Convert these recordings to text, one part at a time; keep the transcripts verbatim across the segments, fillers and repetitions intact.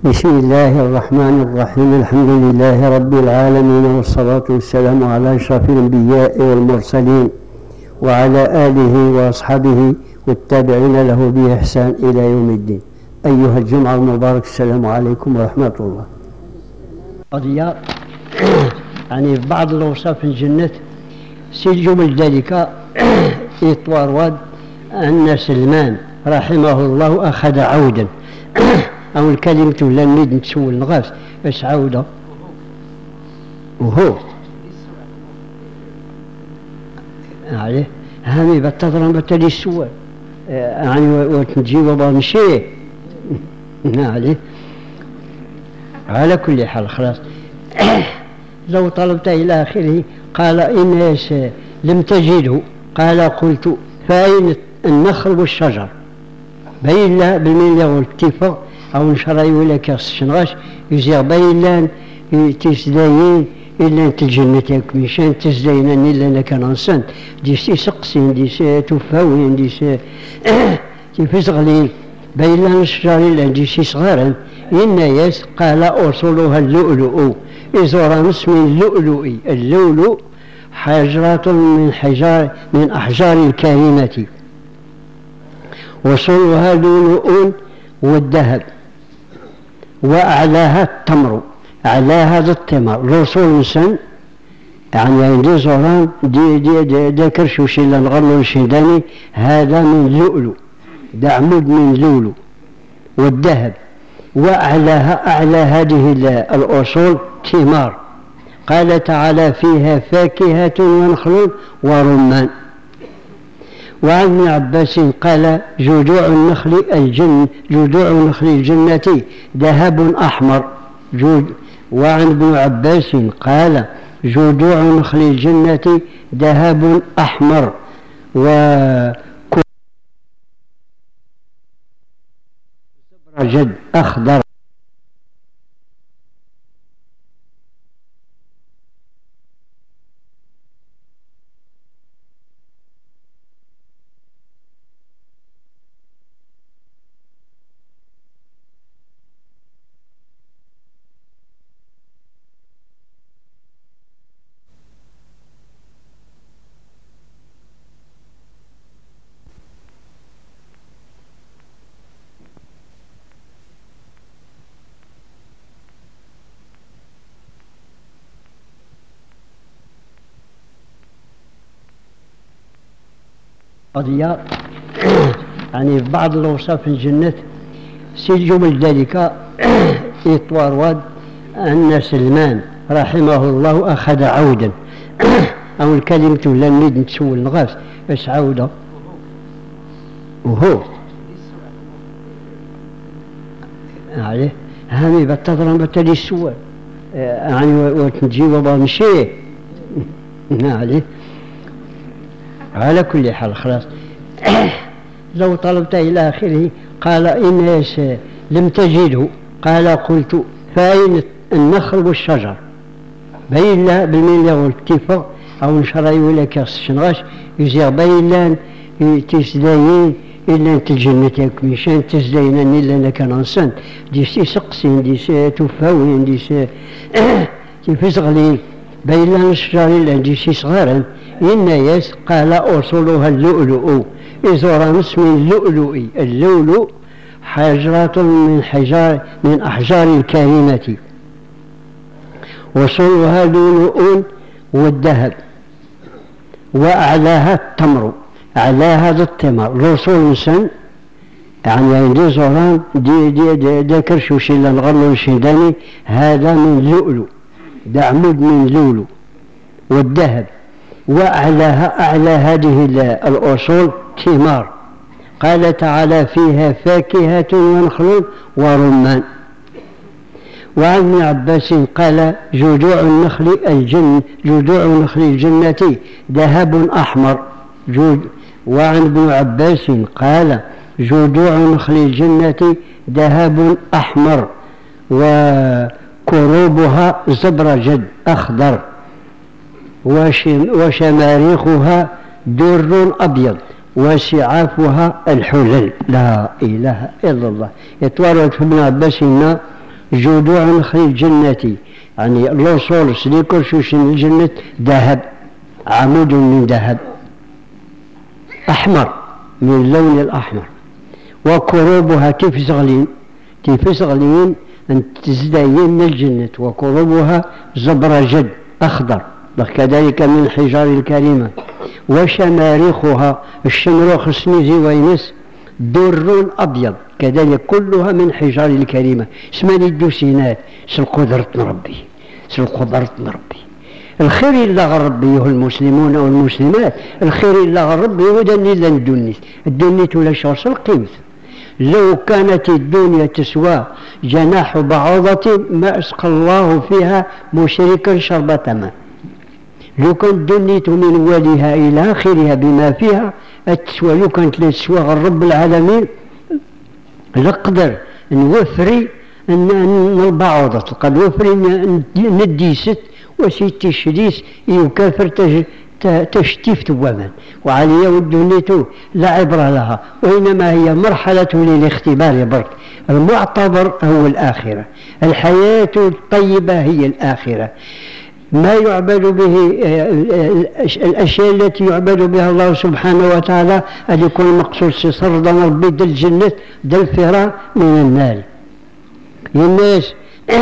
بسم الله الرحمن الرحيم. الحمد لله رب العالمين، والصلاة والسلام على أشرف الأنبياء والمرسلين وعلى آله وأصحابه والتابعين له بإحسان إلى يوم الدين. أيها الجمعة المبارك، السلام عليكم ورحمة الله. قضية يعني بعض الأوصاف الجنة سي جمل ذلك إطوار واد أن سلمان رحمه الله أخذ عودا أو الكلمة ولا نريد نتسول نغاس باش عودة وهو عليه هامي بتضرب بتلي السوال يعني وتجيب بامشي عليه. على كل حال خلاص لو طلبت إلى آخره قال إناس لم تجده قال قلت فأين النخل والشجر بين لا بالميل والاتفاق أو نشري ولا كاس شنغاش يزيغ بين لان تسدايين إلا أنت الجنة مشان تسدايين إلا أنا كان أنسان ديسي سقسين ديسي تفاوين ديسي تفزغلين بين لان الشجر إلا ديسي صغارا إن ياس قال أرسلها اللؤلؤ إزورا اسم اللؤلؤ. اللؤلؤ حجرة من حجار من أحجار الكريمة وصلها لؤلؤ والذهب وأعلاها التمر. أعلاها ذا التمر رسول سن يعني عندي زوران دي دي دي دي كرشوش إلا نغلو الشيداني هذا من لؤلؤ، ده عمود من لؤلؤ والذهب. وأعلاها أعلى هذه الأصول ثمار. قال تعالى فيها فاكهة ونخل ورمان. وعن ابن عباس قال جذوع النخل الجن جذوع نخل الجنة ذهب أحمر. وعن ابن عباس قال جذوع نخل الجنة ذهب أحمر وزبرجد أخضر. قضية يعني بعض الأوصاف الجنة سي جمل ذلك إطوار واد أن سلمان رحمه الله أخذ عودا أو الكلمة ولا نريد نتسول نغاس باش عودة وهو عليه هامي بتضرب بتلي السوال يعني وتجيب بامشي عليه. على كل حال خلاص لو طلبت إلى آخره قال إناس لم تجده قال قلت فأين النخل والشجر بين لا بالميل والاتفاق أو نشري ولا كاس شنغاش يزيغ بين لان تسدايين إلا أنت الجنة مشان تسدايين إلا أنا كان أنسان ديسي سقسين ديسي تفاوين ديسي تفزغلين بين لان الشجر إلا ديسي صغارا إن ياس قال أرسلها اللؤلؤ إزورا اسم اللؤلؤ. اللؤلؤ حجرة من حجار من أحجار الكريمة وصلها لؤلؤ والذهب وأعلاها التمر. أعلاها ذا التمر رسول سن يعني عندي زوران دي دي دي, دي كرشوش إلا نغلو الشيداني هذا من لؤلؤ، ده عمود من لؤلؤ والذهب. وأعلاها أعلى هذه الأصول ثمار. قال تعالى فيها فاكهة ونخل ورمان. وعن ابن عباس قال جذوع النخل الجن جذوع نخل الجنة ذهب أحمر. وعن ابن عباس قال جذوع نخل الجنة ذهب أحمر وكروبها زبرجد أخضر وشماريخها در أبيض وسعافها الحلل. لا إله إلا الله. يتوارد ابن عباس جذوع نخل الجنة، يعني الأصول سليكر شوش الجنة ذهب، عمود من ذهب أحمر من اللون الأحمر، وكروبها تفزغلين تفزغلين أن تزدين الجنة، وكروبها زبرجد أخضر كذلك من الحجار الكريمة، وشماريخها الشمروخ سنيزي وينس در أبيض كذلك كلها من حجار الكريمة. اسمني الدوسينات سل قدرة ربي سل قدرة ربي. الخير إلا غرب أيها المسلمون والمسلمات، الخير إلا غرب يودني إلا الدنيت الدنيت ولا شرس القيمة. لو كانت الدنيا تسوى جناح بعوضة ما أسقى الله فيها مشركا شربة ماء. لو كانت دنيت من وليها إلى آخرها بما فيها التسوى، لو كانت لا تسوى رب العالمين نقدر نوفري أن البعوضة قد وفري نديست وسيتي الشديس يكافر تشتيف تواما، وعليا والدنيا لا عبرة لها، وإنما هي مرحلة للاختبار برك. المعتبر هو الآخرة، الحياة الطيبة هي الآخرة. ما يعبد به الأشياء التي يعبد بها الله سبحانه وتعالى أن يكون المقصود سردا ربي دل الجنة دل الفرار من النار. الناس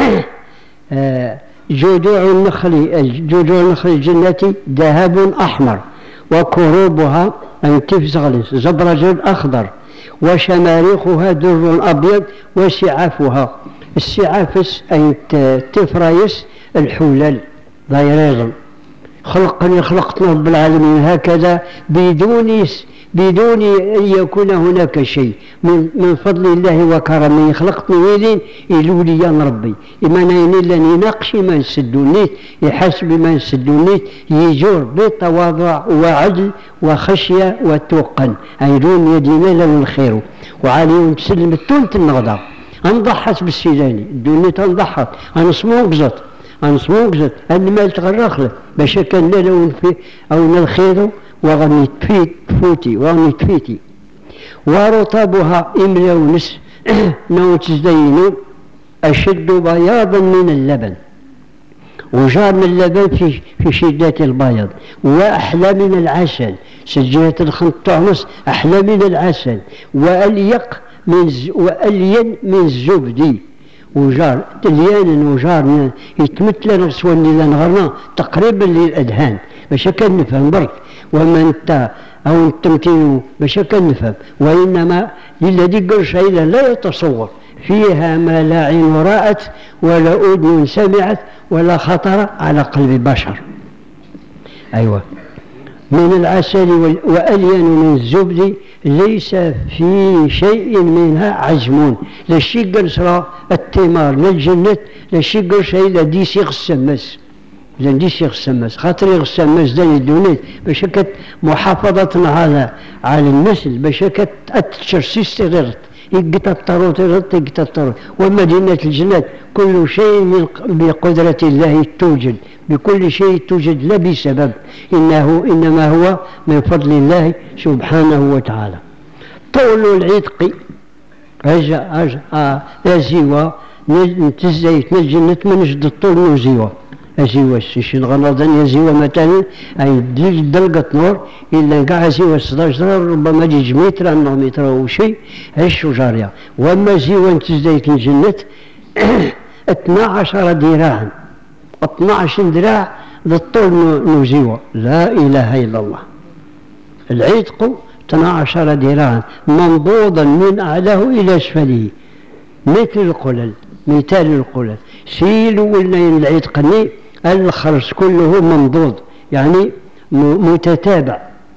جذوع النخل جذوع النخل الجنة ذهب أحمر، وكروبها أن تفزغلس زبرجد أخضر، وشماريخها در أبيض، وسعافها السعافس أن تفريس الحلل ضيريض. خلقني خلقتنا رب العالمين هكذا بدون بدون أن يكون هناك شيء من من فضل الله وكرمه. خلقتني ويلين يلولي يا ربي إما نين إلا يناقش ما نسدونيت يحسب ما نسدونيت يجور بتواضع وعدل وخشية وتوقن أيدون يدينا له الخير وعليهم تسلم التونت النغضة. انضحت بالسيلاني الدنيا تنضحت أنا سموقزت أنا سموقزت أنا ما تغرخله باش كان لو في أو الخير وغني تفيت فوتي وغني تفيتي. ورطبها إملا ونس نوت زينو أشد بياضا من اللبن، وجار من اللبن في في شدة البياض، وأحلى من العسل. سجلة الخنط تعنص أحلى من العسل، وأليق من ز... وألين من الزبد. وجار تليان وجار يتمثل نفسه اللي نغرنا تقريبا للأذهان باش كان نفهم برك. وما انت او التمثيل باش كان نفهم، وانما للذي قال شيء لا يتصور فيها ما لا عين رأت ولا أذن سمعت ولا خطر على قلب بشر. ايوه من العسل وألين من الزبد ليس في شيء منها عجم. لا شيء قال سرى التمار لا الجنة لا شيء قال شيء لا ديسي غسمس لا ديسي غسمس خاطري غسمس داني دونيت باش كت محافظة على على النسل باش كت أتشرسيس تغيرت يقت الطروت يغط يقت الطروت. ومدينة الجنة كل شيء من بقدرة الله توجد، بكل شيء توجد لا بسبب، إنه إنما هو من فضل الله سبحانه وتعالى. طول العتق أجا أجا آه زيوة نتزيت الجنة من جد الطول نزيوة أزيوة السيشن غنضن يزيوة مثلا أي دلقة نور إلا قاع زيوة ستاشر ربما جيج متر أنه متر أو شيء هش جارية. وأما زيوة نتزيت الجنة اثنا عشر ذراعا اثنا عشر ذراع للطول نزيوة. لا إله إلا الله. العتق اثنا عشر ذراعا منضوضا من أعلاه إلى أسفله مثل القلل مثال القلل. سيلوا ولنا العتقني الخرس كله منضوض يعني متتابع.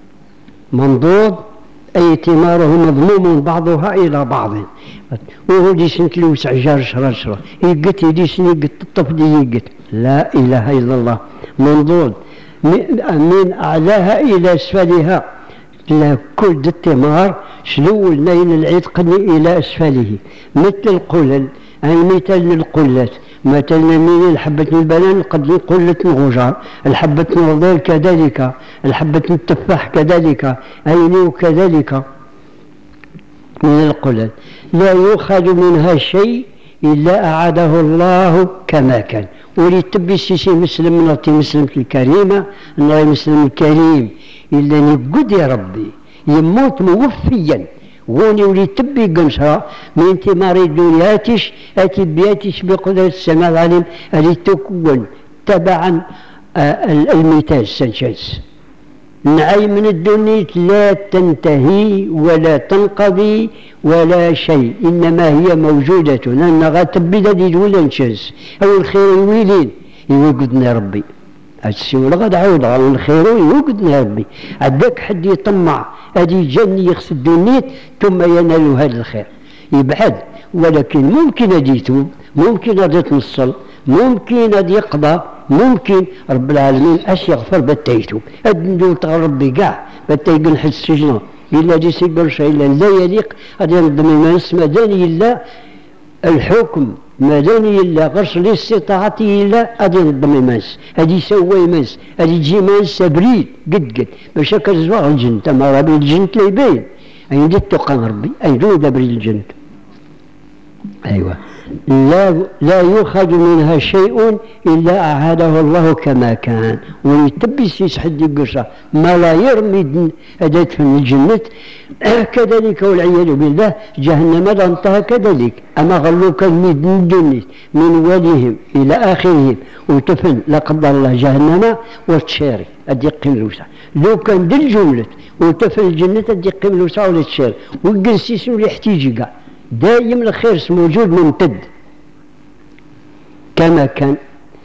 منضوض أي ثماره مضموم بعضها إلى بعض. وهو ديسن تلوس عجار شرا شرا يقت يديسن يقت الطفل يقت. لا إله إلا الله. منضوض من أعلاها إلى أسفلها كل الثمار شلو الليل العتقني إلى أسفله مثل القلل أي مثل للقلات. مثلا من الحبة البنان قد قلة الغجار، الحبة النظير كذلك، الحبة التفاح كذلك، أين كذلك من القلل. لا يؤخذ منها شيء إلا أعاده الله كما كان. ولي تبي سيسي مسلم نعطي مسلم الكريمة نعطي مسلم الكريم إلا نقود يا ربي يموت موفيا غوني ولي تبي قمشها من انت مريض دنياتش أتي بياتش بقدرة السماء العليم اللي تكون تبعا الميتاج سانشيز. نعي من الدنيا لا تنتهي ولا تنقضي ولا شيء، إنما هي موجودة لأن غتبدا دي ولا نشز أو الخير ويلين يوقدنا ربي هادشي ولا غنعاود على الخير يوقدنا ربي. عندك حد يطمع هادي جاني يخص الدنيا ثم ينال هذا الخير يبعد، ولكن ممكن هادي يتوب، ممكن هادي يتنصل، ممكن هادي يقضى، ممكن رب العالمين اش يغفر باتا يتوب. هاد ندول تاع ربي كاع باتا يقنحد السجن الا دي سيقول شيء الا لا يليق غادي ينظم الناس مداني الا الحكم مداني الا غرس الاستطاعة الا غادي ينظم الناس غادي يسوي الناس غادي تجي ناس بريد قد قد باش هكا زواغ الجنة ما راه بين الجنة لا يبين اين دي التقى ربي اين دو بريد الجنة. ايوه لا لا يؤخذ منها شيء إلا أعاده الله كما كان. ويتبس يسحد القشة ما لا يرمي أدات في الجنة كذلك والعياذ بالله جهنم انتهى كذلك. أما غلوك الميد من الدنيا من وليهم إلى آخرهم وتفن لا قدر الله جهنم وتشاري أدي قملوسة لو كان دي الجملة وتفن الجنة أدي قملوسة ولا تشاري وقرسيس اللي يحتيجي كاع دايم الخير موجود ممتد كما كان.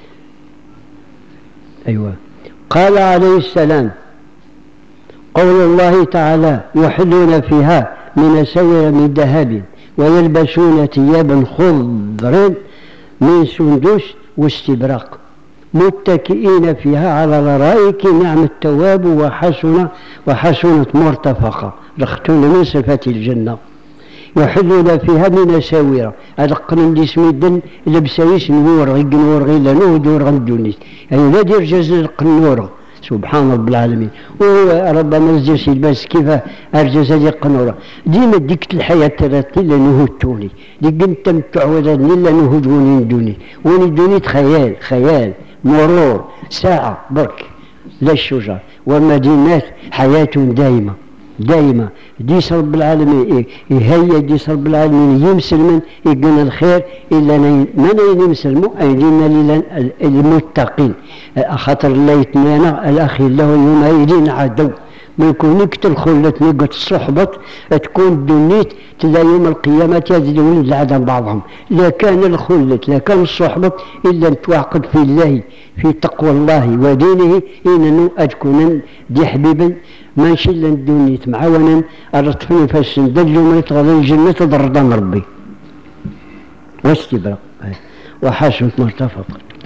أيوة قال عليه السلام قول الله تعالى يحلون فيها من أساور من ذهب ويلبسون ثيابا خضر من سندس واستبراق متكئين فيها على الارائك نعم الثواب وحسن وحسنت مرتفقة رختون من صفات الجنة. يحلون فيها من أساور هذا قرن اللي اسمه الدن لبسايس نور غيق نور غير نور دور غندونيس يعني لا دير جاز القنورة سبحان رب العالمين. وهو ربما الجالس يلبس كيف أرجز هذه القنورة ديما ديك الحياة تراتي لا نهوتوني ديك انت متعودني لا نهوتوني دوني وني دوني خيال خيال مرور ساعة برك لا الشجر ومدينات حياة دائمة دائما ديس رب العالمين يهيا ديس رب العالمين يمسلمن يقنا الخير إلا من يمسلموا أيدينا للمتقين خاطر الله يتمنى الأخي الله يوم يدين عدو ما يكونك تدخل نقط الصحبة تكون دنيت تلا يوم القيامة يزيدون العدم بعضهم لا كان الخلة لا كان الصحبة إلا نتواعقد في الله في تقوى الله ودينه إننا أتكون دي حبيبا ما نشيل الدنيا معاونا الرطفين فاسن دلوا ما يتغضى الجنة ضردان ربي واستبرق وحسنت مرتفق.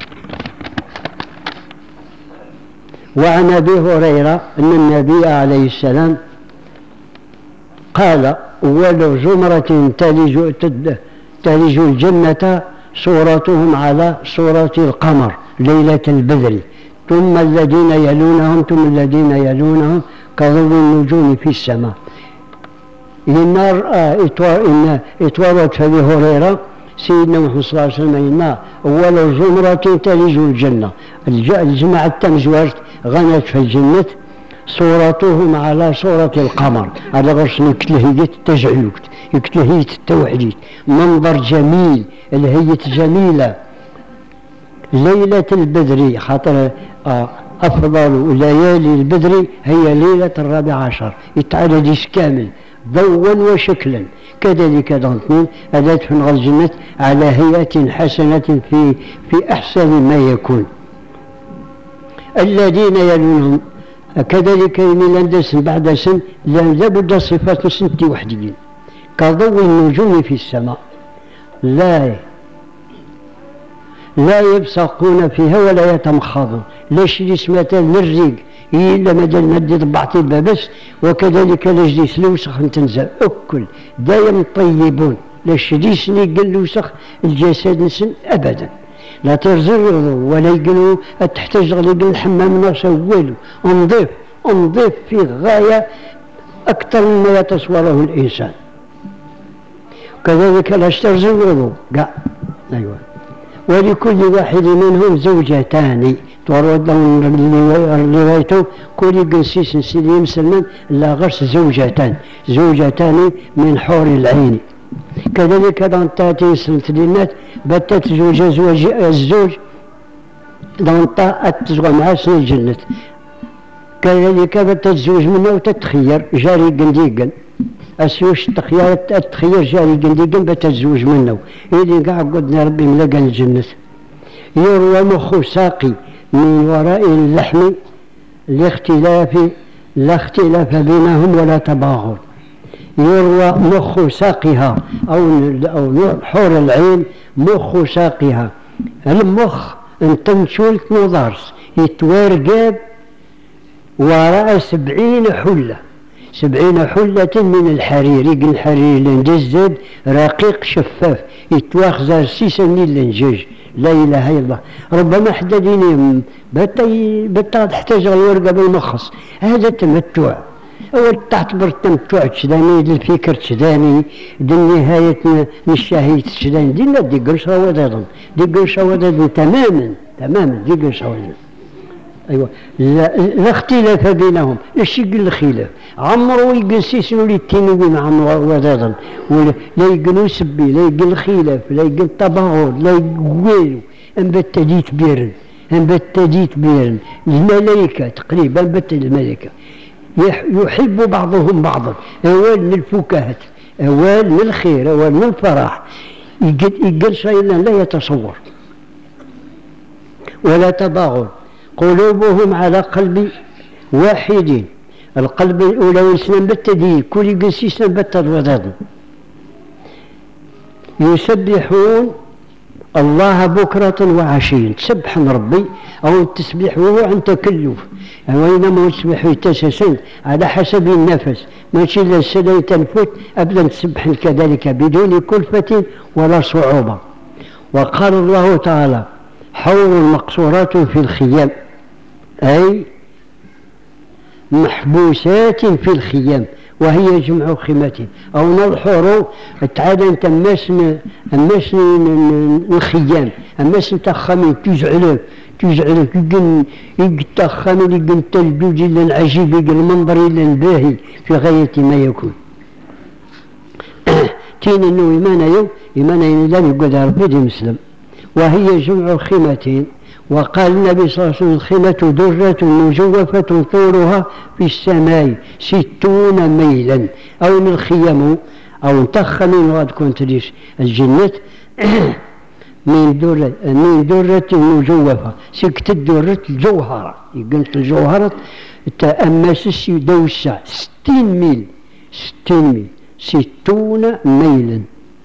وعن أبي هريرة أن النبي عليه السلام قال أول زمرة تلج, تلج الجنة صورتهم على صورة القمر ليلة البدر ثم الذين يلونهم ثم الذين يلونهم كضوء النجوم في السماء. النار إن اتورط في أبي هريرة سيدنا محمد صلى الله عليه وسلم إن أول زمرة تلج الجنة الجماعة التمزوارت غنت في الجنة صورتهم على صورة القمر على غرس يكتلهيت التجعلوك يكتلهيت التوحيد منظر جميل الهية جميلة ليلة البدر خاطر أفضل ليالي البدر هي ليلة الرابع عشر يتعدد كامل ضوءا وشكلا كذلك دانتنين أدات في الجنة على هيئة حسنة في في أحسن ما يكون. الذين يلونهم كذلك من سن بعد سن لابد صفات سنة وحدين كضوء النجوم في السماء لا لا يبصقون فيها ولا يتمخضون لا شي اسمها الريق إلا مدى مدي ضبعتي بس وكذلك لجلس لوسخ تنزل أكل دايم طيبون لا شريس قال لوسخ الجسد نسن أبدا لا ترزروا ولا يقولوا تحتاج غير الحمام ناس والو انظف انظف في غاية أكثر مما يتصوره الإنسان كذلك لا ترزروا كاع أيوة. ولكل واحد منهم زوجتان تورد لهم روايته كل قنسيس سيدي مسلم لا غرس زوجتان زوجتان من حور العين. كذلك دانتا سلمة للنات باتت زوج زوج الزوج دانتا أتزوج مع سن الجنة. كذلك باتت زوج منه وتتخير جاري قنديقا أسيوش التخيار التخير جاري قنديقا بتتزوج منه إذن قاعد قدنا ربي ملقى الجنة. يروى مخ ساقي من وراء اللحم لاختلاف لا اختلاف بينهم ولا تباغض. يروى مخ ساقها أو أو حور العين مخ ساقها. المخ انت نشولك نضارس يتوارقاب وراء سبعين حلة سبعين حلة من الحرير. يقل الحرير لنجزد رقيق شفاف يتواخزر سيسا من اللنجاج. لا إله إلا الله. ربما حدديني بتا بتا تحتاج الورقة بالمخص. هذا تمتع أو تعتبر التمتع تشداني للفكر تشداني دي نهاية الشهيد تشداني دي لا دي قرشة ودادا دي قرشة ودادا تماما تماما دي قرشة ودادا. أيوة. لا, لا اختلاف بينهم ايش يقول الخلاف عمرو يقنسيسنو لي التنوين عمرو ودادا لا يقنو سبي لا يقل الخلاف لا يقل التباغض لا يقويلو انبت ديت بيرن انبت ديت بيرن. الملائكة تقريبا انبت الملائكة يحب بعضهم بعضا. أوال من الفكاهة أوال من الخير أوال من الفرح يقل شيء لا يتصور. ولا تباغض قلوبهم على قلب واحد. القلب الأولى والإسلام بالتدين كل قسيس بالتضوضاد. يسبحون الله بكرة وعشيا تسبح ربي أو التسبيح وهو عن تكلف وإنما يسبح يتسسن على حسب النفس ماشي إلا السنة تنفت أبدا تسبح كذلك بدون كلفة ولا صعوبة. وقال الله تعالى حور مقصورات في الخيام أي محبوسات في الخيام وهي جمع خيمة أو نظحر تعالى أنت أماس أماس الخيام أماس تخمين تجعله تجعله يقن يتخمين يقن تلجوج إلا العجيب يقن المنظر إلا الباهي في غاية ما يكون. تين إنه إيمانا يوم إيمانا ينادان يقول ربي مسلم وهي جمع خيمتين. وقال النبي صلى الله عليه وسلم الخيمة درة مجوفة طولها في السماء ستون ميلا أو من الخيم أو انتخمين وقد كنت ليش الجنة من درة من درة مجوفة سكت الدرة الجوهرة قلت الجوهرة تأمس السي دوسة ستين ميل ستين ميل ستون ميلا.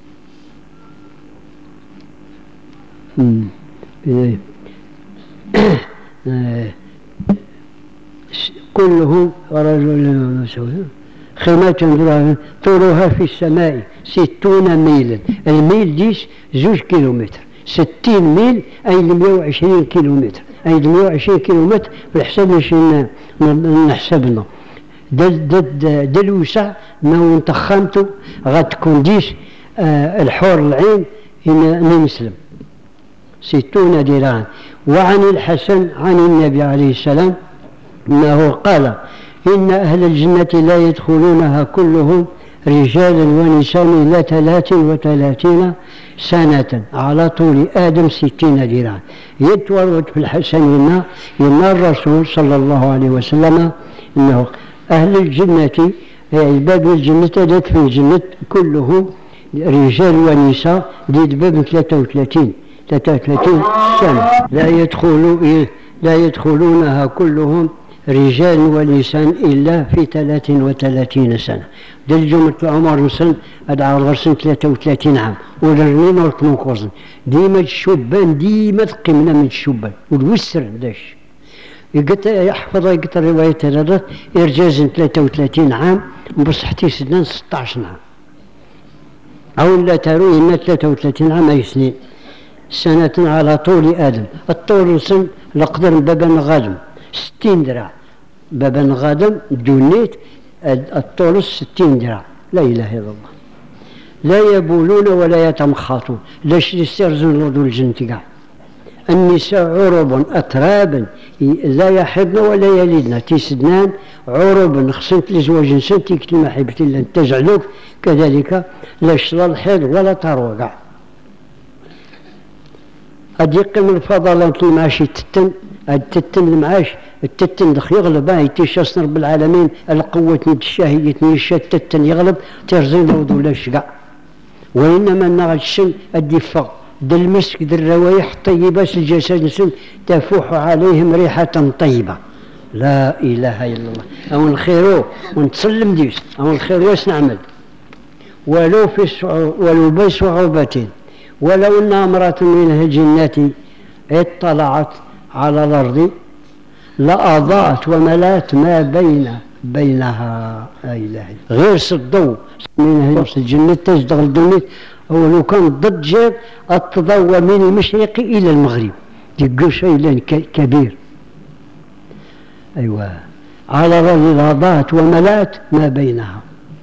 كله رجل خيمة طولها في السماء ستون ميلا. الميل ديش زوج كيلومتر ستين ميل أي مئة وعشرين كيلومتر أي مئة وعشرين كيلومتر بالحساب باش نحسبنا دل دل دل وسع ما انتخمتو غتكون ديش آه الحور العين إن مسلم ستون ذراعا. وعن الحسن عن النبي عليه السلام أنه قال إن أهل الجنة لا يدخلونها كلهم رجالا ونساء إلا ثلاث وثلاثين سنة على طول آدم ستين ذراعا. يتورد في الحسن إن إن الرسول صلى الله عليه وسلم أنه أهل الجنة باب الجنة دات في الجنة كلهم رجال ونساء ديت باب ثلاثة وثلاثين ثلاثة وثلاثين سنة لا يدخلوا لا يدخلونها كلهم رجال ونساء إلا في ثلاث وثلاثين سنة. دل جملة العمر نسن أدعى الغرسن ثلاثة وثلاثين عام ولرنين ورقنون قوزن ديما الشبان ديما تقيمنا من الشبان والوسر داش يقت يحفظ يقت الرواية تلالات إرجاز ثلاثة وثلاثين عام بصحتي سنان ستة عشر عام أو لا تروي إن ثلاثة وثلاثين عام أي سنين سنة على طول آدم. الطول سن لقدر بابا غادم ستين ذراع بابا غادم دونيت الطول ستين ذراع لا إله إلا الله. لا يبولون ولا يتمخاطون، لاش يسترزون لدول الجنة كاع. النساء عرب أترابا لا يحضن ولا يلدن، تيسدنان عرب خصنت لزواج نسنت يكتل محبة الله تجعلوك كذلك لاش لا الحيض ولا تروى كاع. قد يقيم الفضلات المعاش تتن، التتن المعاش التتن دخ يغلب هاي تيشاص رب العالمين القوة الشهية نيشا التتن يغلب ترزين لوضو لاش كاع. وإنما النار الشن الدفاع دالمسك ذي الروايح طيبة الجسد نسن تفوح عليهم ريحة طيبة. لا إله إلا الله. أو الخير ونتسلم ديس أو الخير واش نعمل ولو في ولو بصعوبة، ولو أن امرأة من أهل الجنة اطلعت على الأرض لأضاءت وملات ما بين بينها. لا إله إلا الله. غير الضوء من أهل الجنة تزدغ الدنيا، أو لو كان ضد جاب التضوى من المشرق إلى المغرب يقول شيء كبير. أيوة على الأرض أضاءت وملات ما بينها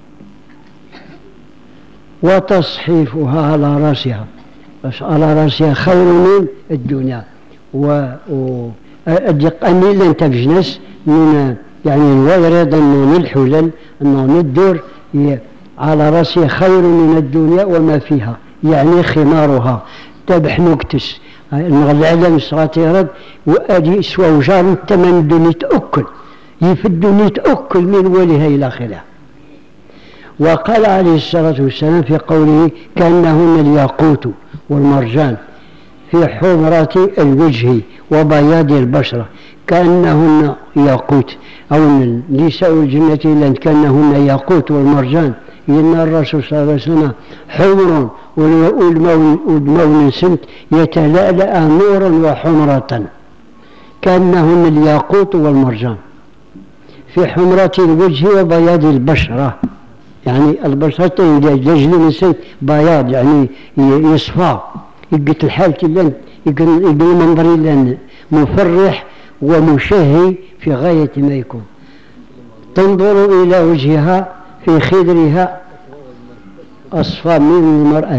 وتصحيفها على رأسها، على رأسها خير من الدنيا. و أني لن تبجنس من يعني الويرد من الحلل أنه الدور على رأسها خير من الدنيا وما فيها، يعني خمارها تبح نكتس العلم الصغيرة وأدي سوى وجار الثمن الدنيا تأكل يفدني تأكل من وليها إلى آخره. وقال عليه الصلاة والسلام في قوله كأنهن الياقوت والمرجان في حمرة الوجه وبياض البشرة، كأنهن ياقوت أو نساء الجنة لأن كأنهن ياقوت والمرجان، إن الرسول صلى الله عليه وسلم حمر والمون سمت يتلألأ نورا وحمرة كأنهن الياقوت والمرجان في حمرة الوجه وبياض البشرة، يعني البشرة يجلي الإنسان بياض يعني يصفى يقت الحالة لن يقل المنظر لن مفرح ومشهي في غاية ما يكون. تنظر إلى وجهها في خدرها أصفى من المرأة،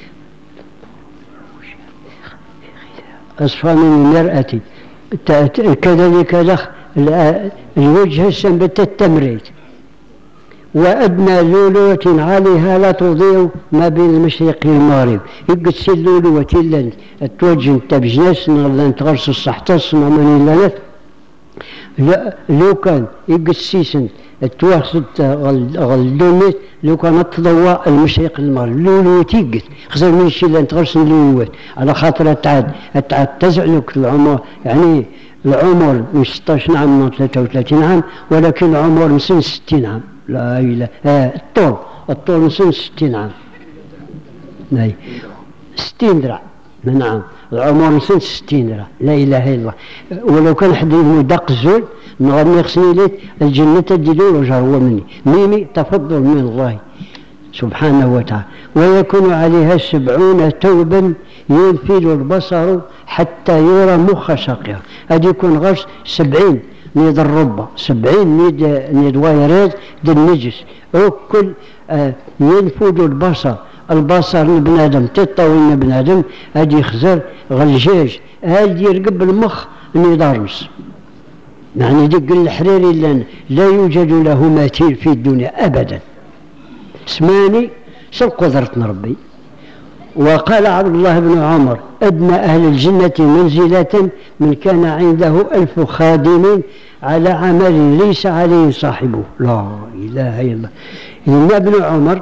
أصفى من المرأة، كذلك الوجه سنبت التمريد، وأدنى لولوة عليها لا تضيع ما بين المشرق والمغرب. يقد سي اللولوة لن توجه تبجناس لن تغرس الصحتص من لنت لو كان يقد سيسن توخصد غلدونيت لو كان تضوى المشرق المغرب اللولوة يقد خزر من الشيء لن تغرس اللولوة على خاطر تعد تعد تزعلك العمر، يعني العمر من ستة عشر عام من ثلاثة وثلاثين عام، ولكن العمر من سن ستين عام. لا إله آه الطول الطول من سن ستين عام، ناي ستين ذراع، نعم العمر من سن ستين ذراع. لا إله إلا الله. ولو كان حد يدق الزول نغني يخصني ليت الجنة تجدون وجه هو مني ميمي تفضل من الله سبحانه وتعالى. ويكون عليها سبعون توبا ينفذ البصر حتى يرى مخ ساقها، هذا يكون غش سبعين نيد الربة، سبعين نيد نيد وايرات دي النجس وكل آه ينفذ البصر. البصر لبن آدم تطاوين ابن آدم هذا يخزر غلجاج هذا يرقب المخ نيدارمس، يعني دق الحريري لان لا يوجد له مثيل في الدنيا أبدا. اسماني شو قدرتنا ربي. وقال عبد الله بن عمر أدنى أهل الجنة منزلة من كان عنده ألف خادم على عمل ليس عليه صاحبه. لا إله إلا الله. إن ابن عمر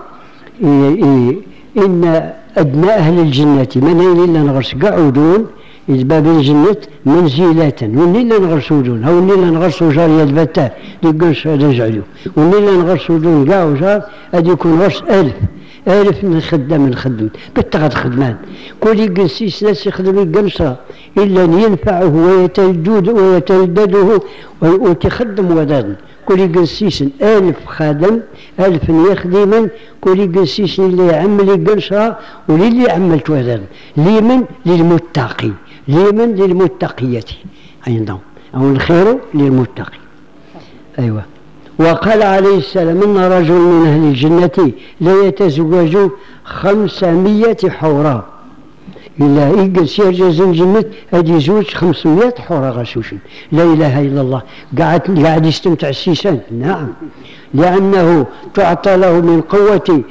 إن أدنى أهل الجنة من هي إلا نغرس قعودون إذ باب الجنة منزلة ونيلا نغرسودون هاو نيلا نغرسو جار يد بتاه يقولش هذا جعلو ونيلا نغرسودون قاعو جار هذا يكون غرس ألف ألف من خدام من خدم بتغد خدمان كل يقنسيس ناس يخدم يقنصرا إلا أن ينفعه ويتجدد ويتجدده ويتخدم وداد كل يقنسيس ألف خادم ألف يخدما كل يقنسيس اللي يعمل يقنصرا وللي عملت وداد لمن للمتقي لمن للمتقية عندهم أو الخير للمتقي. أيوة. وقال عليه السلام إن رجل من أهل الجنة لا يتزوج خمسمائة حورة، إلا يجلس يرجز الجنة هذه زوج خمسمائة حورة غشوشا. لا إله إلا الله. قاعد قاعد يستمتع السيسان. نعم، لأنه تعطى له من قوة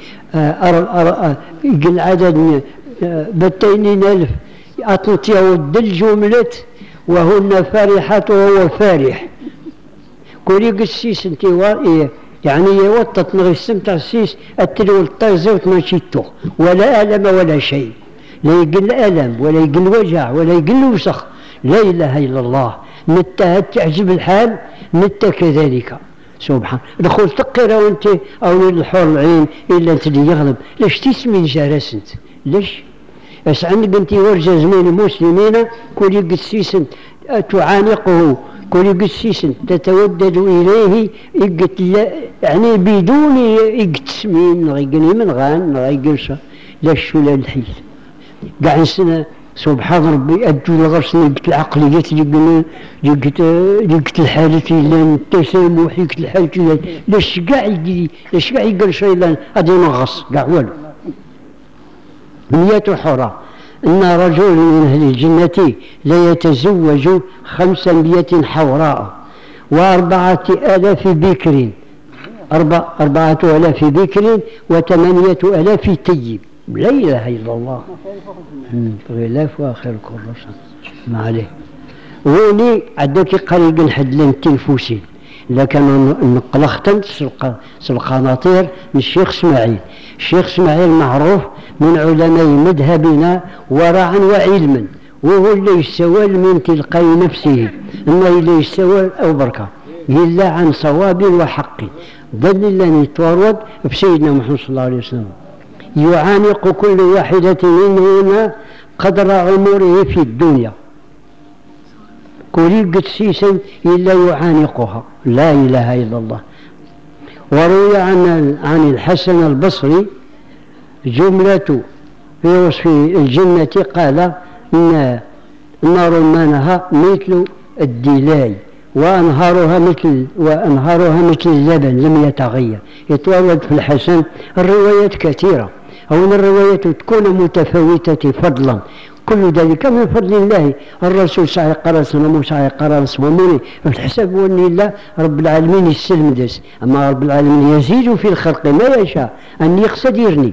يقل عدد بتينين ألف أطلتيه الدلج وملت وهن فرحات وهو فارح. كوريق السيس انت يعني يوطط نغي السمتع السيس التلو الطازوت ما شيتو ولا ألم ولا شيء، لا يقل ألم ولا يقل وجع ولا يقل وسخ. لا إله إلا الله. نتا تعجب الحال نتا كذلك. سبحان دخل تقرا وانت او الحور العين الا انت اللي يغلب. ليش تسمي جالس انت؟ ليش؟ اش عندك انت ورجه زمين المسلمين كل قسيس تعانقه، كل قسيس تتودد اليه يقت يعني بدون يقتسمين غيقني من غان غيقلش. ليش ولا الحيل قاعد سنه سبحان ربي أدو لغرسني قلت العقلية اللي قلت قلت الحالة اللي التسامح قلت الحالة اللي لاش كاع يدي لاش كاع يقول شيء لان هذا نغص كاع والو. مئة حرة إن رجل من أهل الجنة لا يتزوج خمسمائة حوراء وأربعة آلاف بكر، أربع أربعة آلاف بكر وثمانية آلاف طيب. لا إله إلا الله. غلاف وآخر كرشة ما عليه. ووني عدوكي قريق نحد لين التنفوسين لكن نقلختن القناطير من الشيخ اسماعيل. الشيخ اسماعيل معروف من علماء مذهبنا ورعا وعلما، وهو اللي يستوى من تلقاء نفسه انه اللي يستوى او بركه الا عن صواب وحق. دللني تورد بسيدنا محمد صلى الله عليه وسلم يعانق كل واحدة منهما قدر عمره في الدنيا. كل قدسيسا إلا يعانقها. لا إله إلا الله. وروي عن عن الحسن البصري جملة في وصف الجنة قال إن رمانها مثل الدلاي وأنهارها مثل وأنهارها مثل اللبن لم يتغير. يتورد في الحسن الروايات كثيرة، أو الروايات تكون متفاوتة فضلا، كل ذلك من فضل الله. الرسول صلى الله عليه وسلم موسى قرار اسمه فالحساب أن الله رب العالمين يسلم دس، أما رب العالمين يزيد في الخلق ما يشاء أن يقصد يرني،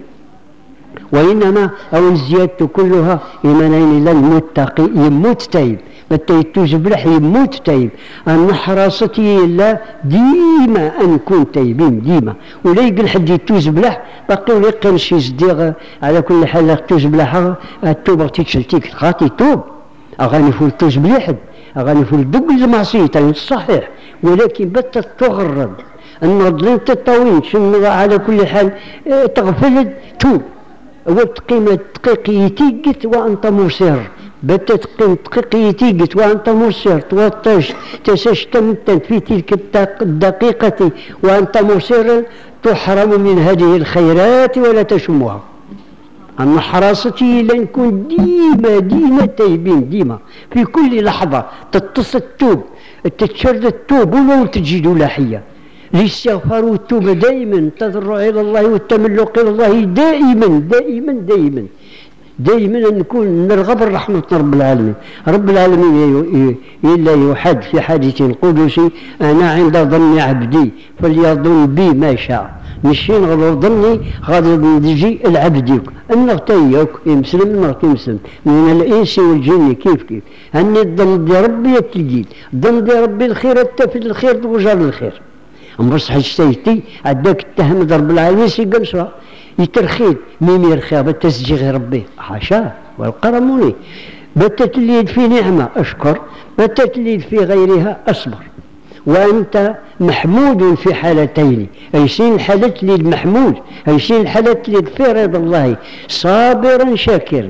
وإنما أو الزيادة كلها إيمانين إلى المتقي يموت تايب بتيتوز بلح يموت تايب. أن حراستي إلا ديما أن كون تايبين ديما، ولا يقل حد يتوز بلح باقي ولا يقل شي صديق. على كل حال توز بلح التوبة تيتشلتيك خاطي توب أغاني فول توز بلحد أغاني فول دق المعصية الصحيح، ولكن بت تغرد أن ظلمت الطويل شن على كل حال تغفل توب وتقيم تقيقيتيقت وأنت مصر بتتقيم تقيقيتيقت وأنت مصر توطش تسشتمت في تلك الدقيقة وأنت مصر تحرم من هذه الخيرات ولا تشمها. أما حراستي لنكون ديما ديما تايبين ديما في كل لحظة تتصل التوب تتشرد التوب ولو تجد لاحية الاستغفار والتوبة دائما تضرع إلى الله والتملق إلى الله دائما دائما دائما دائما أن نكون نرغب رحمة رب العالمين. رب العالمين إلا يحد في حديث قدسي أنا عند ظن عبدي فليظن بي ما شاء. مشين غير ظني غادي نجي العبد أنك تيك يمسلم أنك يمسلم من الإنس والجن كيف كيف أني الظن دي ربي التجيل ظن دي ربي الخير التفل الخير توجر الخير. أمبرص حجتيتي عداك التهم رب العالمين سيقنصرا يترخيد ميم يرخيها بتسجيغ ربي حاشا والقرموني بتت اليد في نعمة أشكر بتت اليد في غيرها أصبر. وأنت محمود في حالتين، أي شيء حالت لي المحمود أي شيء حالت لي في رضا الله صابرا شاكرا.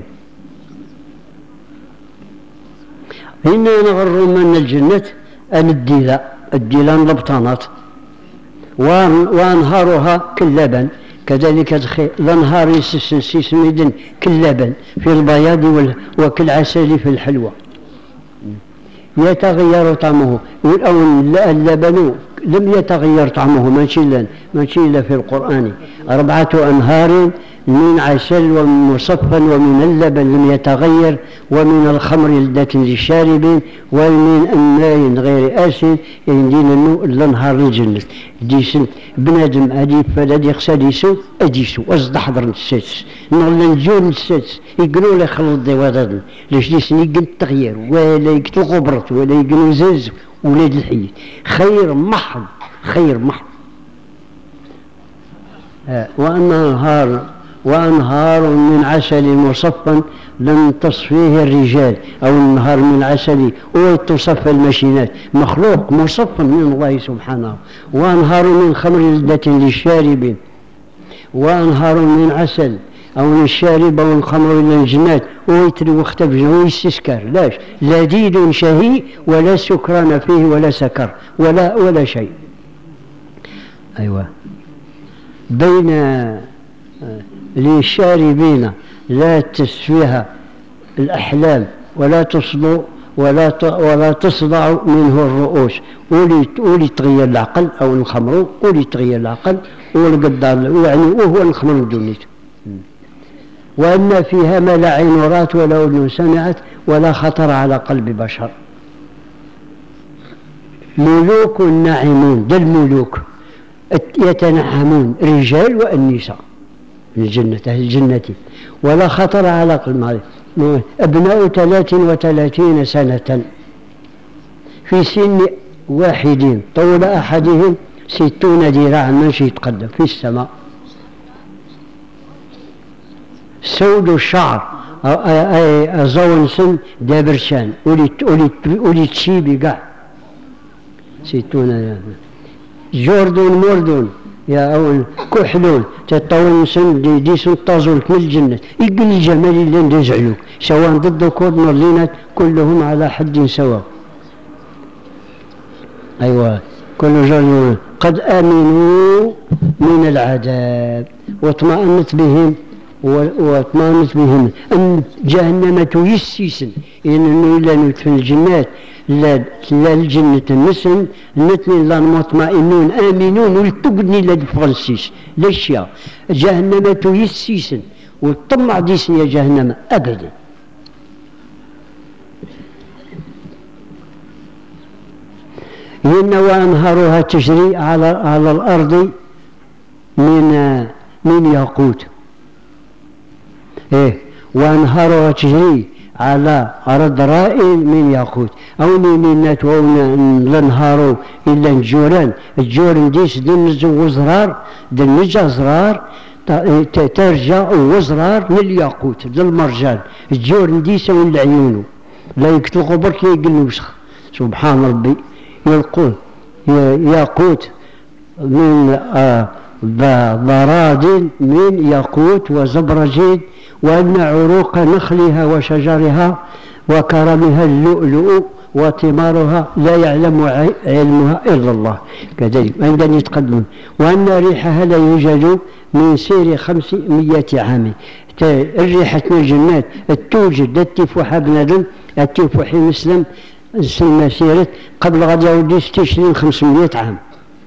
إنا نغر من الجنة أن الديلة الديلان لبطانات وأنهارها كاللبن كذلك الأنهار يسميدن كاللبن في البياض وكالعسل في الحلوى يتغير طعمه. أو اللبن لم يتغير طعمه، ماشي إلا ماشي إلا في القرآن. أربعة أنهار من عسل ومصفى ومن اللبن لم يتغير ومن الخمر لذة للشاربين ومن ماء غير آسن يندين الأنهار الجنة. ديسن بنادم أدي فلادي خساديسو أديسو أصد حضر نساتس نغلا نجور نساتس يقولوا لي خلط ديوادادن ليش ديسن يقن التغيير ولا يقتل غبرت ولا يقن زاز ولاد الحي خير محض خير محض. آه وأنهار وأنهار من عسل مصفى لم تصفيه الرجال، أو النهار من عسل وتصفى الماشينات، مخلوق مصفى من الله سبحانه. وأنهار من خمر لذة للشاربين وأنهار من عسل أو للشارب أو الخمر للجنات ويتري واختفج ويستسكر لاش لذيذ شهي ولا سكران فيه ولا سكر ولا ولا شيء. أيوة بين للشاربين لا تسفيها الأحلام ولا تصدع ولا ولا تصدع منه الرؤوس، ولي تغير العقل أو الخمر ولي تغير العقل والقدار يعني وهو الخمر الدنيت. وأن فيها ما لا عين رأت ولا أذن سمعت ولا خطر على قلب بشر. ملوك ناعمون، ده الملوك يتنعمون رجال والنساء من الجنة أهل الجنة ولا خطر على قلب. أبناء ثلاث وثلاثين سنة في سن واحد طول أحدهم ستون ذراعا ماشي يتقدم في السماء. سود الشعر أزون سن دابرشان ولي تشيبي قاع ستون. جوردون موردون يا أول كحلون تطول سن دي, دي سن طازول من الجنة يقل الجمال اللي ندزعلوك سواء ضد كورنر لينات كلهم على حد سواء. أيوة كل جرم قد آمنوا من العذاب واطمأنت بهم واطمأنت بهم أن جهنم تيسيسن إنه لا ندخل الجنات لا لا الجنة النسن نتني لا مطمئنون آمنون والتقني لا الفرنسيس ليش يا جهنم تيسيسن والطمع ديسن يا جهنم أبدا. إن وأنهارها تجري على على الأرض من من ياقوت. إيه وأنهارها تجري على أرض رائل من ياقوت أو من أو الأنهار إلا الجوران الجوران ديس دنزو وزرار دنجا زرار ترجع وزرار للياقوت للمرجان الجوران ديس ولا عيونه لا يقتل غبرك يقل وسخ سبحان ربي. يقول ياقوت من ضراد من ياقوت وزبرجيد وأن عروق نخلها وشجرها وكرمها اللؤلؤ وثمارها لا يعلم علمها إلا الله كذلك عندما يتقدمون. وأن ريحها لا يوجد من سير خمسمائة عام. الريحة من الجنات توجد التفوح بنادم التفوح مسلم مسيرة قبل غد يعود يستشرين خمسمائة عام.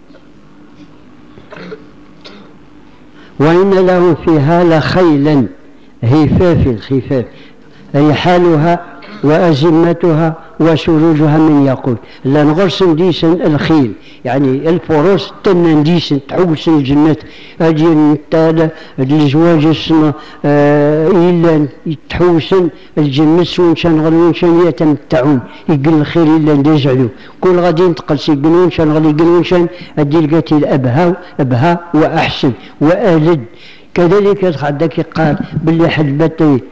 وإن لهم فيها لخيلا هفاف خفاف رحالها وأزمتها وسروجها من ياقوت. لا نغرسن ديسن الخيل يعني الفرس تنن ديسن تحوسن الجنات أجي نتالا الزواج السما آه إلا تحوسن الجنس ونشان غلو ونشان يتمتعون يقل الخير إلا ندزعلو كل غادي نتقلس يقل ونشان غلو يقل ونشان أدي القتيل أبها أبها وأحسن وألد. كذلك يتحدك قال باللي حدبتي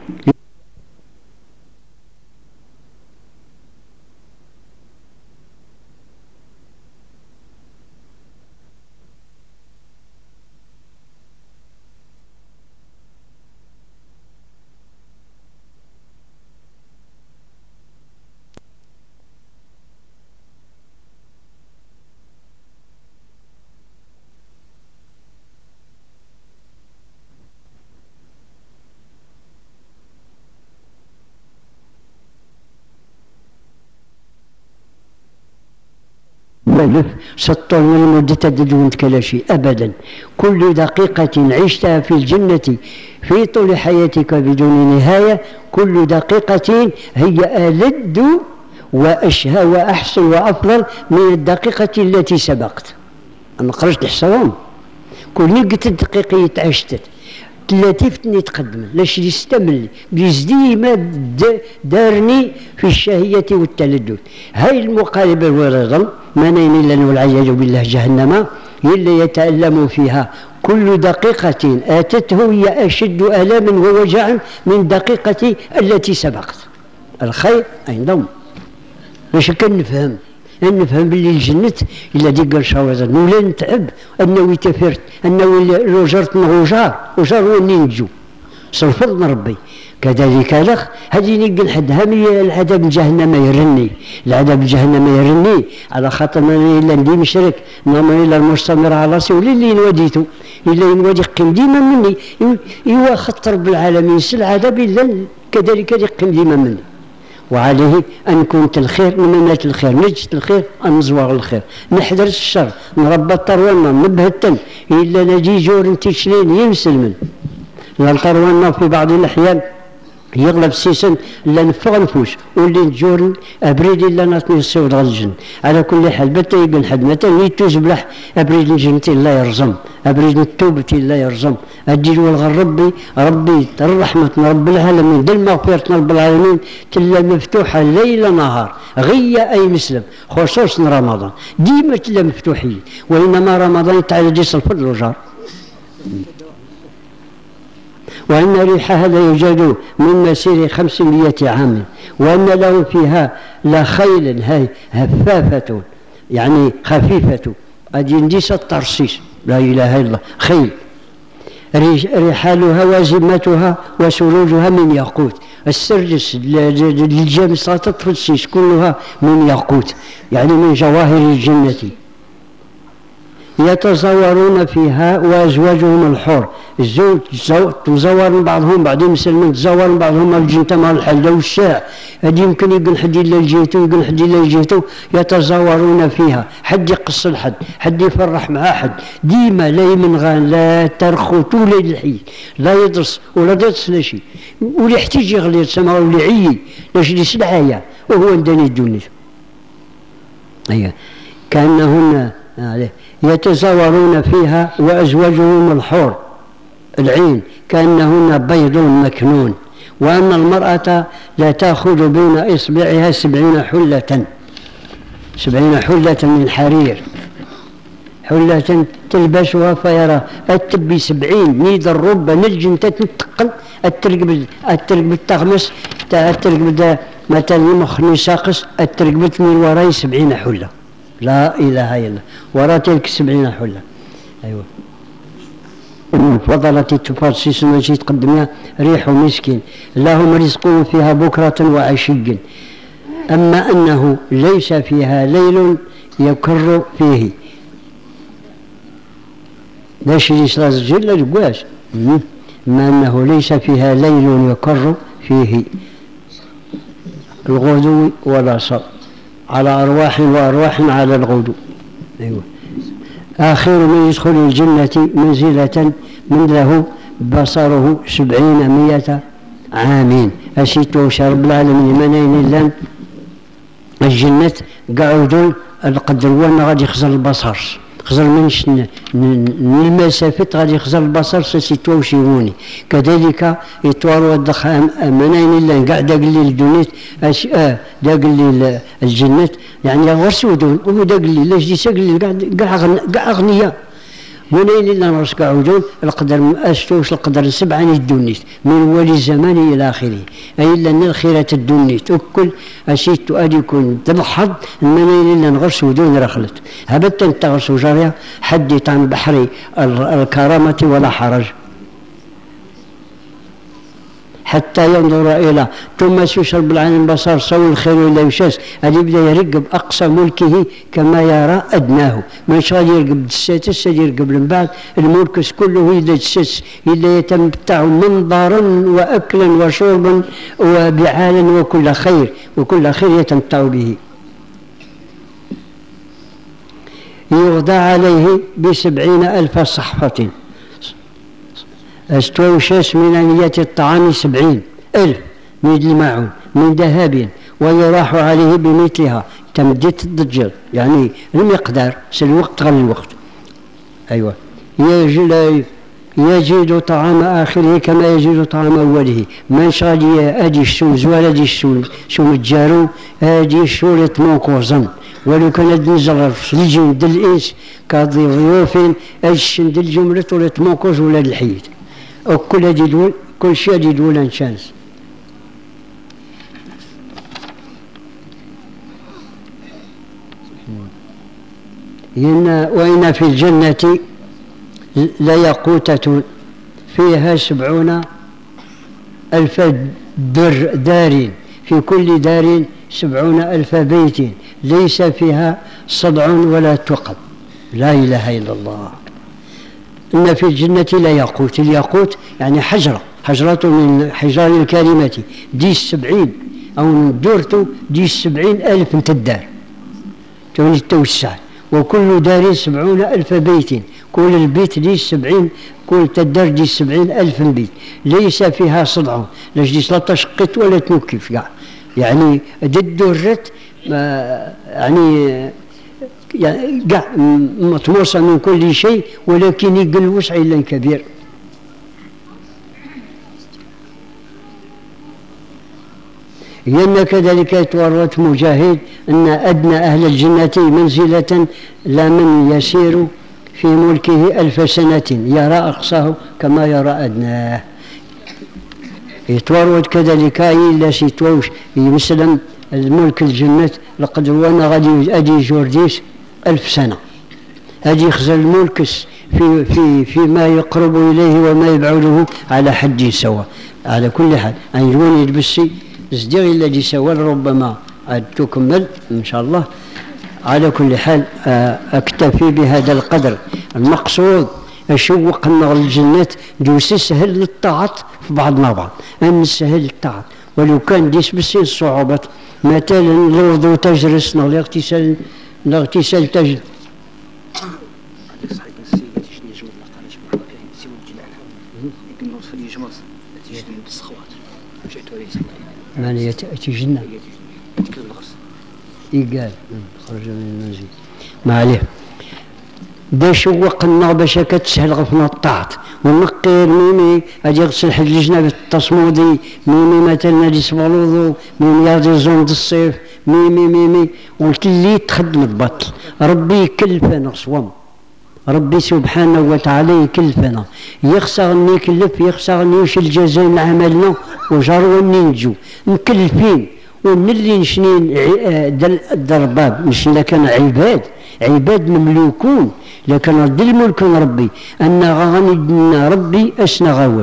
ألف سطر من المدة دون كلا شيء أبدا. كل دقيقة عشتها في الجنة في طول حياتك بدون نهاية، كل دقيقة هي ألذ وأشهى وأحسن وأفضل من الدقيقة التي سبقت. أنا خرجت نحصرهم كل قلت الدقيقة عشتت ثلاثين فتني تقدم لاش يستمل بليز ديما دارني في الشهية والتلذذ. هاي المقالبة والرضا ما نين إلا والعياذ بالله جهنم هي اللي يتألم فيها. كل دقيقة آتته هي أشد آلاما ووجعا من دقيقة التي سبقت. الخير أيضا باش كنفهم نفهم باللي الجنة إلا ديك شاوزن ولا نتعب أنه يتفرت أنه لو جرت نغوجار وجار وني نجو صرفضنا ربي. كذلك الأخ هذه نقل حد همي العذاب الجهنم يرني العذاب الجهنم يرني على خاطر من إلا ندي مشرك نعم إلا المستمر على راسي ولا اللي نوديته إلا ينودي قيم ديما مني إيوا خط رب العالمين سل العذاب إلا كذلك يقيم ديما مني. وعليه أن كنت الخير نمنات الخير نجت الخير نزوغ الخير نحذر الشر نربى الطرونا نبهتن إلا نجي جور تشلين يمسلمن الطرونا في بعض الأحيان يغلب السيسن لا نفغ نفوس واللي نجور أبريد إلا ناطني السود غير الجن. على كل حال بتا يقول حد مثلا يتوز بلح أبريد الجنة لا يرزم أبريد التوبة لا يرزم أجل والغر ربي ربي الرحمة رب العالمين دل مغفرة رب العالمين تلا مفتوحة ليل نهار غية أي مسلم خصوصا رمضان ديما تلا مفتوحين. وإنما رمضان تعالى جيس الفضل وجار. وأن ريحها لا يوجد من مسير خمسمائة عام وأن له فيها لخيل هاي هفافة يعني خفيفة أدي نديس الترصيص لا إله إلا الله خيل رحالها وازمتها وسروجها من ياقوت. السرجس الجامس تطفلسيس كلها من ياقوت يعني من جواهر الجنة. يتزورون فيها وأزواجهم الحور الزوج تزور بعضهم بعدين مسلمين تزور بعضهم الجنة مع الحلة والشاع هذه يمكن يقول حد إلا لجيته يقول حد إلا لجيته يتزورون فيها حد يقص الحد حد يفرح مع حد ديما لا يمنغان لا ترخو طول الحي لا يدرس ولا يدرس لا شيء واللي يحتاج يغلي السماء واللي عي لاش لي سلعايا وهو نداني الدنيا. أيوة كأنهن يتزورون فيها وأزواجهم الحور العين كأنهن بيض مكنون. وأن المرأة لا تأخذ بين إصبعها سبعين حلة سبعين حلة من حرير حلة تلبسها فيرى التبي سبعين نيد الربة نلجن تتنتقل الترقب الترقب التغمس الترقب مثلا مخ نساقس الترقب من وراي سبعين حلة لا إله إلا الله وراء تلك سبعين حلة. أيوة فضلت التفاصيل التي تقدمها ريح مسكين لهم رزقهم فيها بكرة وعشي. أما أنه ليس فيها ليل يكر فيه ليش يصير جل الجواز ما أنه ليس فيها ليل يكر فيه الغدو والعصر على أرواح وأرواح على الغدو. أيوة آخر من يدخل الجنة منزلة من له بصره سبعين مئة عام. أسيت وشرب العالمين منين إلا الجنة قعدوا القدر وانا غادي يخزر البصر خزر منش المسافة غادي يخزر البصر سيتوا وشيوني. كذلك يتواروا الدخان منين إلا قاعد داق لي الدنيا آه داق لي الجنة يعني غير سودون وداق لي لاش دي ساق لي قاع أغنياء منين إلا نرس قاعدون القدر أستوش القدر سبعة الدنيا من ولي الزمان إلى آخره أي إلا أن الخيرة الدنيا تأكل أشيت تؤديكم تبحض منين إلا نغر سودون رخلت هبت أنت غرس وجاريا حدث عن بحر الكرامة ولا حرج حتى ينظر إلى ثم يشرب العين البصر سوى الخير إلا يشاس هذا يبدأ يرقب أقصى ملكه كما يرى أدناه مش غادي يرقب السادس غادي يرقب من بعد الملك كله إلا السادس إلا يتمتع منظرا وأكلا وشربا وبعالا وكل خير وكل خير يتمتع به. يغدى عليه بسبعين ألف صحفة، استوشش من أنية الطعام سبعين ألف من الماعون من ذهب، ويراح عليه بمثلها تمديت الضجر، يعني المقدار الوقت غير الوقت. أيوة. يجد, يجد طعام آخره كما يجد طعام أوله، من غادي أدي الشو زوال أدي الشو شو متجارو أدي الشو لتموكوزن، ولو كان هاد نزل في الجن ديال الإنس كاضي ضيوفين أجشن ديال الجملة ولا تموكوز ولا الحيد، وكل هادي دول كل شيء هادي دول انشانس. وإن في الجنة لياقوتة فيها سبعون ألف در دار، في كل دار سبعون ألف بيت ليس فيها صدع ولا تقب. لا إله إلا الله. إن في الجنة لياقوت، الياقوت يعني حجرة، حجرة من حجار الكلمة دي السبعين أو دورته دي السبعين ألف انت الدار توني التوسع، وكل دار سبعون ألف بيت، كل البيت دي السبعين، كل تدار دي السبعين ألف بيت ليس فيها صدع، لاش دي لا تشقت ولا تنكف كاع، يعني دي درت يعني يعني كاع مطموسة من كل شيء، ولكن يقل وسع إلا كبير. لأن كذلك يتورط مجاهد أن أدنى أهل الجنة منزلة لمن يسير في ملكه ألف سنة يرى أقصاه كما يرى أدناه. يتورط كذلك إلا سيتوش يمسلم الملك الجنة لقد وانا غادي أدي جورديس ألف سنة، هذه يخزن الملك في في فيما يقرب إليه وما يبعده على حد سواء. على كل حال أنجوني البسي زدير الذي سوى ربما تكمل إن شاء الله. على كل حال أكتفي بهذا القدر. المقصود أشوق النار الجنة دوس سهل للطاعات في بعضنا بعض، أن سهل للطاعات ولو كان ديس بسين الصعوبات، مثلا الوضوء تجرس الاغتسال الاغتسال تجرس معنى تأتي جنة إيقال خرج من المنزل ما عليه. دا شوقنا باش كتسهل غفنا الطاعت ونقير ميمي اجي يغسل حد الجناب التصمودي ميمي مثلا اجي يصبغ الوضوء ميمي يغادي يزون د الصيف ميمي ميمي والكلي تخدم البطل. ربي يكلفنا صوم، ربي سبحانه وتعالى يكلفنا، يخسرني يكلف يخسرني وش الجزاء من عملنا وجروا ننجو مكلفين ونلي نشنين الضرباب مش لكن عباد عباد مملوكون، لكن رد الملك ربي أن غني ربي أسنى غول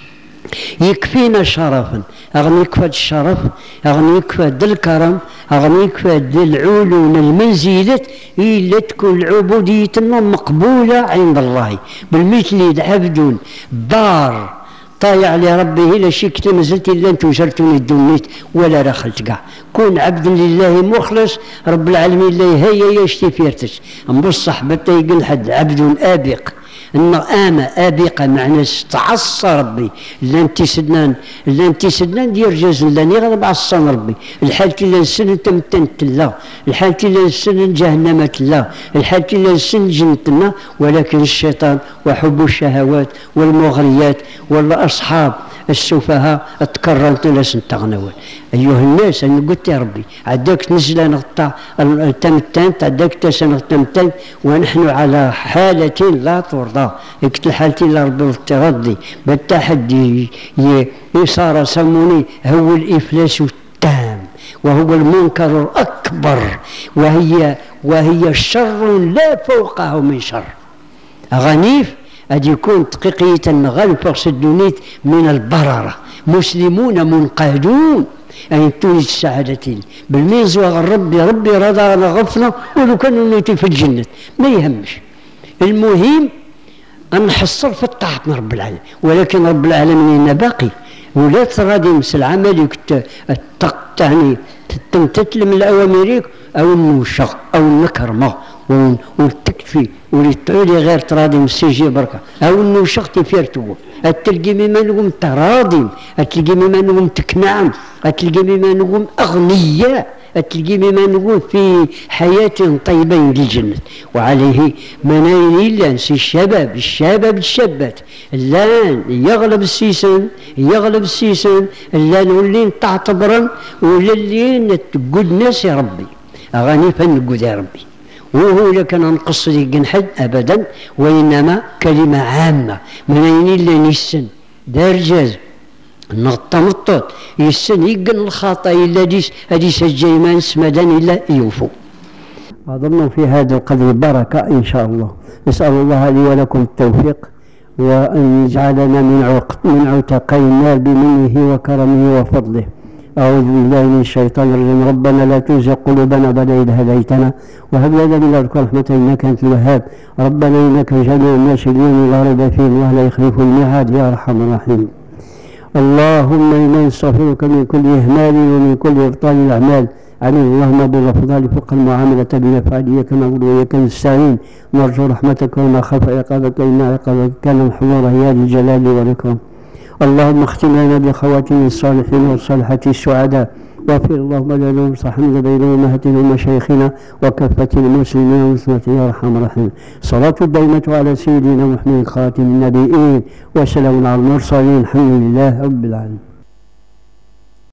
يكفينا شرفا، أغني يكفى الشرف، أغني يكفى الكرم، أغني يكفى العلون المنزلة إلا تكون عبوديتنا مقبولة عند الله بالمثل عبد بار طايع لربه لا شك مازلت الا انت وجرتوني الدنيت ولا رخلت كاع. كون عبد لله مخلص رب العالمين لا هيا يشتي فيرتش نبصح بتا يقول حد عبد ابق ان آمة آبقة معنى تعصى ربي لا انت سدنان لا انت سدنان دير جزن لا نغضب عصان ربي الحال كلا السن تمتنت الله الحال كلا السن جهنمة الله الحال كلا السن جنتنا، ولكن الشيطان وحب الشهوات والمغريات والأصحاب السفهاء تكررت ناس تغنوا. أيها الناس أنا قلت يا ربي عداك تنزل نغطى التمتنت عداك تسن التمتنت ونحن على حالة لا ترضى قلت الحالة لا ربي التغضي بالتحدي يصار سموني هو الإفلاس التام وهو المنكر الأكبر وهي وهي شر لا فوقه من شر. غنيف أن يكون تقيقية غالب فرس الدنيت من البررة مسلمون منقادون أن تولد السعادة بالميزوغ ربي ربي رضانا غفنا ولو كانوا نوتي في الجنة ما يهمش. المهم أن نحصل في الطاعة من رب العالمين، ولكن رب العالمين باقي ولا ترادي مثل عملك تعني تمتثل من الأوامرك أو النوشة أو النكرمة وتكفي ولي غير تراضي مسجي بركة أو إنه شختي فيرتو أتلقي مما نقوم تراضي أتلقي مما نقوم تكنعم أتلقي مما نقوم أغنياء أتلقي مما نقوم في حياة طيبة للجنة. وعليه مناين إلا نسي الشباب الشباب الشابات اللان يغلب السيسن يغلب السيسن اللان ولين تعتبرا ولين تقود ناس يا ربي أغاني فنقود يا ربي. وهو لك نقص لي حد أبدا وإنما كلمة عامة مناين إلا نسن دار جاز نغطمطط يسن يقن الخطأ إلا ديس هديس الجيمان سمدان إلا يوفو. أظن في هذا القدر بركة إن شاء الله. نسأل الله لي ولكم التوفيق وأن يجعلنا من عق من عتقي النار بمنه وكرمه وفضله. أعوذ بالله من الشيطان الرجيم. ربنا لا تزغ قلوبنا بعد إذ هديتنا وهب لنا من لدنك رحمة إنك أنت الوهاب. ربنا إنك جميع الناس اليوم لا ريب فيه الله لا يخلف الميعاد يا أرحم الراحمين. اللهم إنا نستغفرك من كل إهمال ومن كل إبطال الأعمال. علم اللهم بالأفضال فوق المعاملة بنفعل إياك نعبد وإياك نستعين. نرجو رحمتك وما خاف عقابك إن عقابك كان محظورا يا ذي الجلال والإكرام. اللهم اختم لنا بخواتم الصالحين والصالحات السعداء واغفر اللهم لنا وصحبنا بين أمهاتنا ومشايخنا وكافة المسلمين والمسلمات يا أرحم الراحمين. صلاة الدائمة على سيدنا محمد خاتم النبيين وسلام على المرسلين الحمد لله رب العالمين.